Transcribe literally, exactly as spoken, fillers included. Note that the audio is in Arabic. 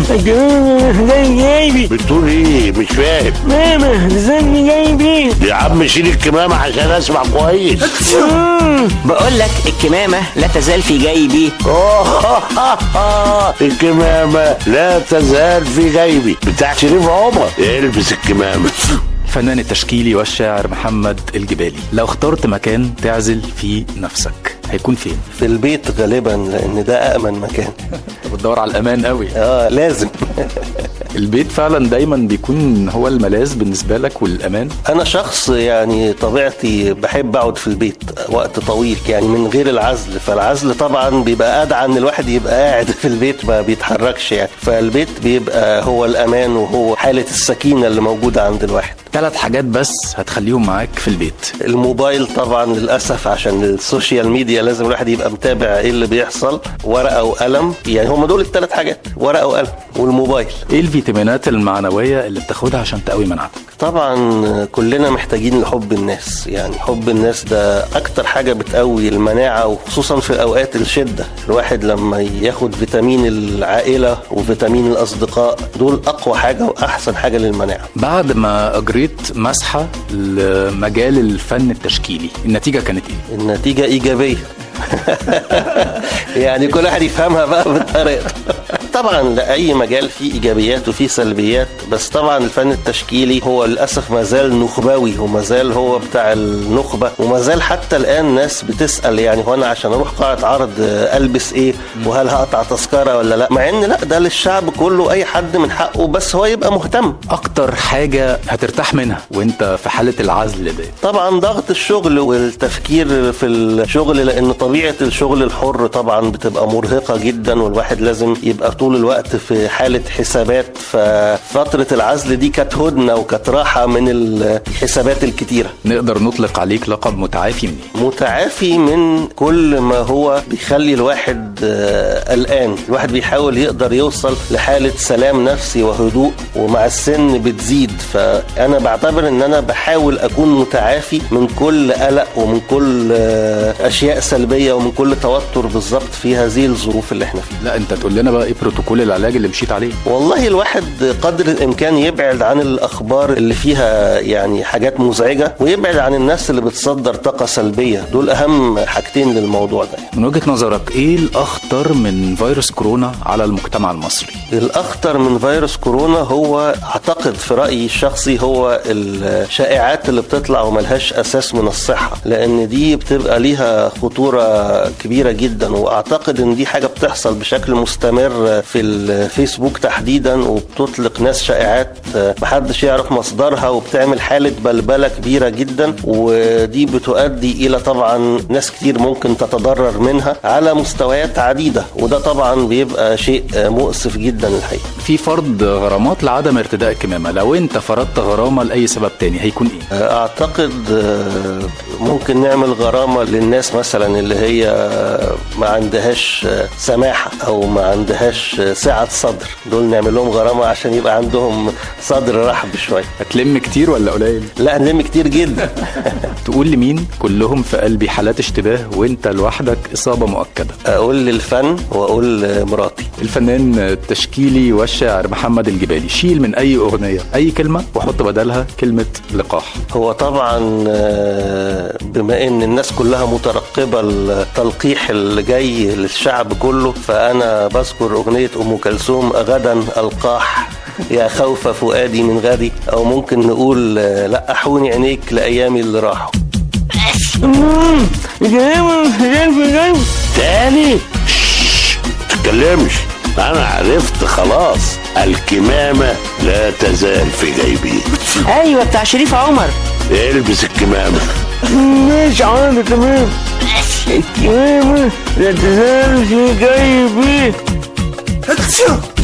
الكمامة زي جايبي. بتقول ايه؟ مش فاهم. ماما زي جايبي. يا عم شيل الكمامة عشان اسمع كويس. بقول لك الكمامة لا تزال في جيبي. الكمامة لا تزال في جيبي بتاع شريف عمر. البس الكمامة. الفنان التشكيلي والشاعر محمد الجبالي، لو اخترت مكان تعزل فيه نفسك هيكون فين؟ في البيت غالبا، لان ده امن مكان. انت بتدور على الامان قوي. اه لازم. البيت فعلا دايما بيكون هو الملاذ بالنسبه لك والامان. انا شخص يعني طبيعتي بحب اقعد في البيت وقت طويل يعني من غير العزل، فالعزل طبعا بيبقى ادعى ان الواحد يبقى قاعد في البيت ما بيتحركش يعني، فالبيت بيبقى هو الامان وهو حاله السكينه اللي موجوده عند الواحد. ثلاث حاجات بس هتخليهم معاك في البيت. الموبايل طبعا للاسف عشان السوشيال ميديا لازم الواحد يبقى متابع ايه اللي بيحصل. ورقه وقلم، يعني هم دول الثلاث حاجات، ورقه وقلم والموبايل. ايه الفيتامينات المعنويه اللي بتاخدها عشان تقوي مناعتك؟ طبعا كلنا محتاجين لحب الناس، يعني حب الناس ده اكتر حاجه بتقوي المناعه، وخصوصا في اوقات الشده الواحد لما ياخد فيتامين العائله وفيتامين الاصدقاء دول اقوى حاجه واحسن حاجه للمناعه. بعد ما اجريت مسحه لمجال الفن التشكيلي النتيجه كانت ايه؟ النتيجه ايجابيه. يعني كل واحد يفهمها بقى بطريقته. طبعا لأي مجال فيه إيجابيات وفيه سلبيات، بس طبعا الفن التشكيلي هو للأسف ما زال نخبوي وما زال هو بتاع النخبة، وما زال حتى الآن ناس بتسأل يعني هو أنا عشان أروح قاعة عرض ألبس إيه وهل هقطع تذكرة ولا لا، مع إن لا، ده للشعب كله، أي حد من حقه بس هو يبقى مهتم. أكتر حاجة هترتاح منها وإنت في حالة العزل ده؟ طبعا ضغط الشغل والتفكير في الشغل، لأن طبيعة الشغل الحر طبعا بتبقى مرهقة جدا والواحد لازم يبقى طول الوقت في حالة حسابات، ففترة العزل دي كانت هدنة وكانت راحة من الحسابات الكتيرة. نقدر نطلق عليك لقب متعافي من ايه؟ متعافي من كل ما هو بيخلي الواحد قلقان. الواحد بيحاول يقدر يوصل لحالة سلام نفسي وهدوء، ومع السن بتزيد، فأنا بعتبر ان انا بحاول اكون متعافي من كل قلق ومن كل اشياء سلبية ومن كل توتر بالظبط في هذه الظروف اللي احنا فيها. لا انت تقول لنا بقى ايه بروتوكول العلاج اللي مشيت عليه؟ والله الواحد قدر الامكان يبعد عن الاخبار اللي فيها يعني حاجات مزعجة، ويبعد عن الناس اللي بتصدر طاقة سلبية. دول اهم حاجتين للموضوع ده. من وجهة نظرك ايه الاخطر من فيروس كورونا على المجتمع المصري؟ الاخطر من فيروس كورونا هو اعتقد في رأيي الشخصي هو الشائعات اللي بتطلع وملهاش اساس من الصحة، لان دي بتبقى ليها خطورة كبيرة جدا، واعتقد ان دي حاجة بتحصل بشكل مستمر في الفيسبوك تحديدا، وبتطلق ناس شائعات محدش يعرف مصدرها وبتعمل حالة بلبلة كبيرة جدا، ودي بتؤدي الى طبعا ناس كتير ممكن تتضرر منها على مستويات عديدة، وده طبعا بيبقى شيء مؤسف جدا الحقيقة. في فرض غرامات لعدم ارتداء الكمامة، لو انت فرضت غرامة لأي سبب تاني هيكون ايه؟ اعتقد ممكن نعمل غرامة للناس مثلا اللي هي ما عندهاش سماحة او ما عندهاش سعة صدر، دول نعمل لهم غرامة عشان يبقى عندهم صدر رحب شوية. هتلم كتير ولا قليل؟ لا نلم كتير جدا. تقول لمين كلهم في قلبي حالات اشتباه وانت لوحدك إصابة مؤكدة؟ اقول للفن واقول لمراتي. الفنان التشكيلي والشاعر محمد الجبالي، شيل من اي اغنية اي كلمة وحط بدلها كلمة لقاح. هو طبعا بما ان الناس كلها مترقبة التلقيح اللي جاي للشعب كله، فانا بذكر اغنية ام كلثوم غدا القاح يا خوف فؤادي من غدي، او ممكن نقول لقحوني عينيك لايامي اللي راحوا. تاني تتكلمش، انا عرفت خلاص. الكمامة لا تزال في جيبي. ايوه بتاع شريف عمر. البس الكمامة. مش عارف تمام. الكمامة لا تزال في جيبي.